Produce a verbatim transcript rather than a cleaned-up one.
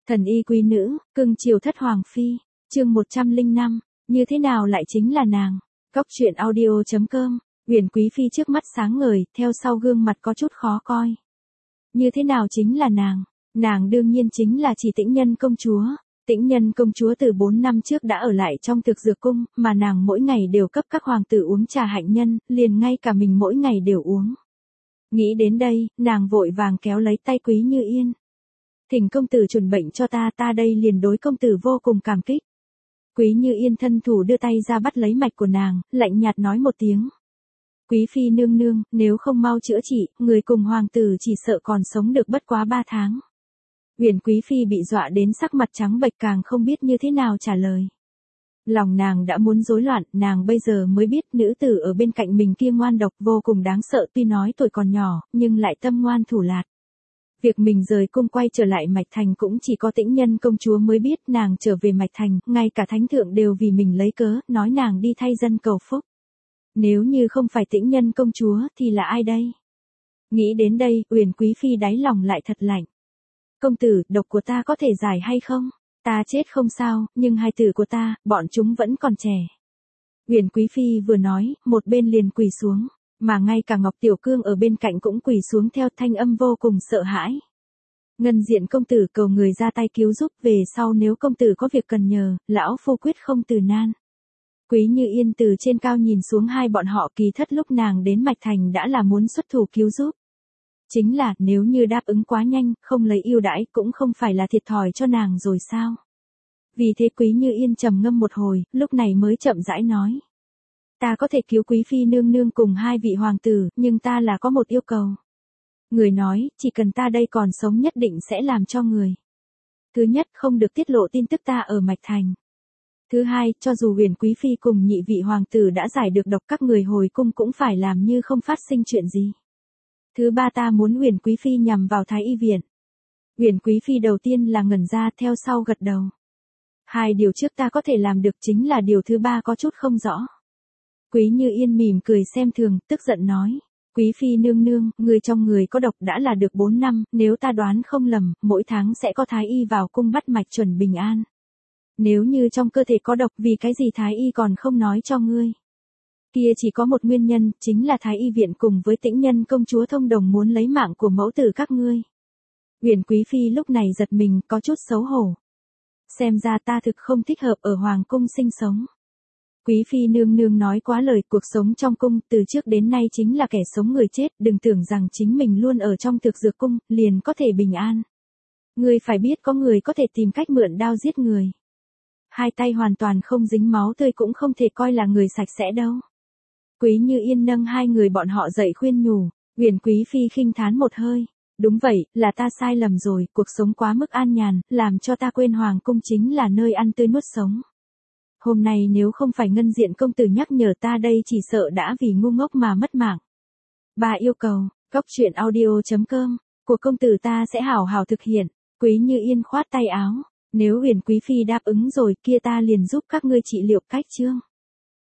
Thần y quý nữ, cưng chiều thất hoàng phi, chương một trăm lẻ năm, như thế nào lại chính là nàng. Cóc truyện audio chấm com, Uyển Quý Phi trước mắt sáng ngời, theo sau gương mặt có chút khó coi. Như thế nào chính là nàng, nàng đương nhiên chính là chỉ Tĩnh Nhân công chúa. Tĩnh Nhân công chúa từ bốn năm trước đã ở lại trong thực dược cung, mà nàng mỗi ngày đều cấp các hoàng tử uống trà hạnh nhân, liền ngay cả mình mỗi ngày đều uống. Nghĩ đến đây, nàng vội vàng kéo lấy tay Quý Như Yên. Thỉnh công tử chuẩn bệnh cho ta, ta đây liền đối công tử vô cùng cảm kích. Quý Như Yên thân thủ đưa tay ra bắt lấy mạch của nàng, lạnh nhạt nói một tiếng. Quý phi nương nương, nếu không mau chữa trị, người cùng hoàng tử chỉ sợ còn sống được bất quá ba tháng. Uyển Quý Phi bị dọa đến sắc mặt trắng bệch, càng không biết như thế nào trả lời. Lòng nàng đã muốn rối loạn, nàng bây giờ mới biết nữ tử ở bên cạnh mình kia ngoan độc vô cùng đáng sợ, tuy nói tuổi còn nhỏ, nhưng lại tâm ngoan thủ lạt. Việc mình rời cung quay trở lại Mạch Thành cũng chỉ có Tĩnh Nhân công chúa mới biết, nàng trở về Mạch Thành, ngay cả thánh thượng đều vì mình lấy cớ, nói nàng đi thay dân cầu phúc. Nếu như không phải Tĩnh Nhân công chúa, thì là ai đây? Nghĩ đến đây, Uyển Quý Phi đáy lòng lại thật lạnh. Công tử, độc của ta có thể giải hay không? Ta chết không sao, nhưng hài tử của ta, bọn chúng vẫn còn trẻ. Uyển Quý Phi vừa nói, một bên liền quỳ xuống, mà ngay cả Ngọc Tiểu Cương ở bên cạnh cũng quỳ xuống theo, thanh âm vô cùng sợ hãi. Ngân Diện công tử cầu người ra tay cứu giúp, về sau nếu công tử có việc cần nhờ, lão phu quyết không từ nan. Quý Như Yên từ trên cao nhìn xuống hai bọn họ, kỳ thất lúc nàng đến Mạch Thành đã là muốn xuất thủ cứu giúp. Chính là, nếu như đáp ứng quá nhanh, không lấy ưu đãi cũng không phải là thiệt thòi cho nàng rồi sao? Vì thế Quý Như Yên trầm ngâm một hồi, lúc này mới chậm rãi nói. Ta có thể cứu Quý Phi nương nương cùng hai vị hoàng tử, nhưng ta là có một yêu cầu. Người nói, chỉ cần ta đây còn sống nhất định sẽ làm cho người. Thứ nhất, không được tiết lộ tin tức ta ở Mạch Thành. Thứ hai, cho dù Uyển Quý Phi cùng nhị vị hoàng tử đã giải được độc, các người hồi cung cũng phải làm như không phát sinh chuyện gì. Thứ ba, ta muốn Uyển Quý Phi nhằm vào Thái Y viện. Uyển Quý Phi đầu tiên là ngẩn ra, theo sau gật đầu. Hai điều trước ta có thể làm được, chính là điều thứ ba có chút không rõ. Quý Như Yên mỉm cười xem thường, tức giận nói. Quý Phi nương nương, người trong người có độc đã là được bốn năm, nếu ta đoán không lầm, mỗi tháng sẽ có Thái Y vào cung bắt mạch chuẩn bình an. Nếu như trong cơ thể có độc, vì cái gì Thái Y còn không nói cho ngươi? Kia chỉ có một nguyên nhân, chính là Thái Y viện cùng với Tĩnh Nhân công chúa thông đồng muốn lấy mạng của mẫu tử các ngươi. Uyển Quý Phi lúc này giật mình, có chút xấu hổ. Xem ra ta thực không thích hợp ở hoàng cung sinh sống. Quý Phi nương nương nói quá lời, cuộc sống trong cung từ trước đến nay chính là kẻ sống người chết, đừng tưởng rằng chính mình luôn ở trong thực dược cung, liền có thể bình an. Ngươi phải biết có người có thể tìm cách mượn đao giết người. Hai tay hoàn toàn không dính máu tươi cũng không thể coi là người sạch sẽ đâu. Quý Như Yên nâng hai người bọn họ dậy khuyên nhủ, Uyển Quý Phi khinh thán một hơi. Đúng vậy, là ta sai lầm rồi, cuộc sống quá mức an nhàn, làm cho ta quên hoàng cung chính là nơi ăn tươi nuốt sống. Hôm nay nếu không phải Ngân Diện công tử nhắc nhở ta, đây chỉ sợ đã vì ngu ngốc mà mất mạng. Bà yêu cầu, cóc truyện audio chấm com, của công tử ta sẽ hảo hảo thực hiện. Quý Như Yên khoát tay áo, nếu Uyển Quý Phi đáp ứng rồi, kia ta liền giúp các ngươi trị liệu cách chương.